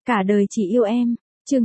Cả đời chỉ yêu em, chương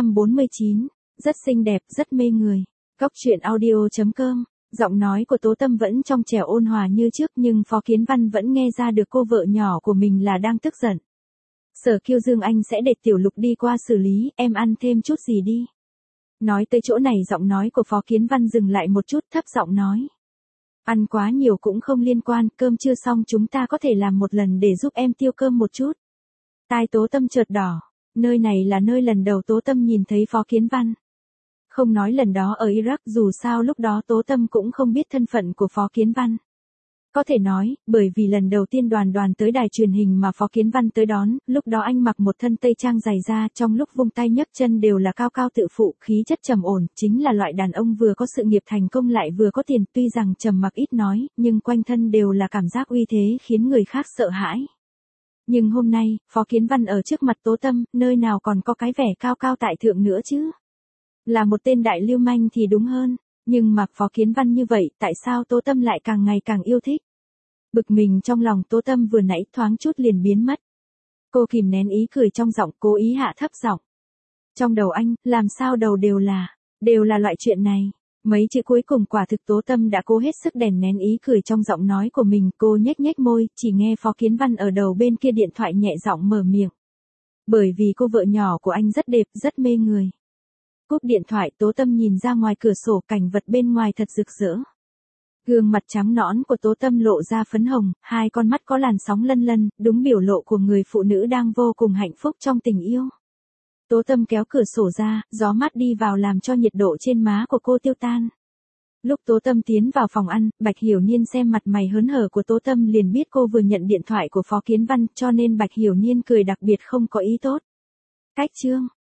949, rất xinh đẹp, rất mê người. Góc truyện audio.com, giọng nói của Tố Tâm vẫn trong trẻo ôn hòa như trước nhưng Phó Kiến Văn vẫn nghe ra được cô vợ nhỏ của mình là đang tức giận. Sở Kiêu Dương anh sẽ để Tiểu Lục đi qua xử lý, em ăn thêm chút gì đi. Nói tới chỗ này giọng nói của Phó Kiến Văn dừng lại một chút thấp giọng nói. Ăn quá nhiều cũng không liên quan, cơm chưa xong chúng ta có thể làm một lần để giúp em tiêu cơm một chút. Tai Tố Tâm chợt đỏ, nơi này là nơi lần đầu Tố Tâm nhìn thấy Phó Kiến Văn. Không nói lần đó ở Iraq dù sao lúc đó Tố Tâm cũng không biết thân phận của Phó Kiến Văn. Có thể nói, bởi vì lần đầu tiên đoàn tới đài truyền hình mà Phó Kiến Văn tới đón, lúc đó anh mặc một thân tây trang dày da trong lúc vung tay nhấc chân đều là cao cao tự phụ, khí chất trầm ổn, chính là loại đàn ông vừa có sự nghiệp thành công lại vừa có tiền, tuy rằng trầm mặc ít nói, nhưng quanh thân đều là cảm giác uy thế khiến người khác sợ hãi. Nhưng hôm nay, Phó Kiến Văn ở trước mặt Tố Tâm, nơi nào còn có cái vẻ cao cao tại thượng nữa chứ? Là một tên đại lưu manh thì đúng hơn, nhưng mà Phó Kiến Văn như vậy, tại sao Tố Tâm lại càng ngày càng yêu thích? Bực mình trong lòng Tố Tâm vừa nãy thoáng chút liền biến mất. Cô kìm nén ý cười trong giọng, cố ý hạ thấp giọng. Trong đầu anh, làm sao đầu đều là loại chuyện này. Mấy chữ cuối cùng quả thực Tố Tâm đã cố hết sức đè nén ý cười trong giọng nói của mình, cô nhếch nhếch môi, chỉ nghe Phó Kiến Văn ở đầu bên kia điện thoại nhẹ giọng mở miệng. Bởi vì cô vợ nhỏ của anh rất đẹp, rất mê người. Cúp điện thoại Tố Tâm nhìn ra ngoài cửa sổ, cảnh vật bên ngoài thật rực rỡ. Gương mặt trắng nõn của Tố Tâm lộ ra phấn hồng, hai con mắt có làn sóng lân lân, đúng biểu lộ của người phụ nữ đang vô cùng hạnh phúc trong tình yêu. Tố Tâm kéo cửa sổ ra, gió mát đi vào làm cho nhiệt độ trên má của cô tiêu tan. Lúc Tố Tâm tiến vào phòng ăn, Bạch Hiểu Niên xem mặt mày hớn hở của Tố Tâm liền biết cô vừa nhận điện thoại của Phó Kiến Văn, cho nên Bạch Hiểu Niên cười đặc biệt không có ý tốt. Cách chương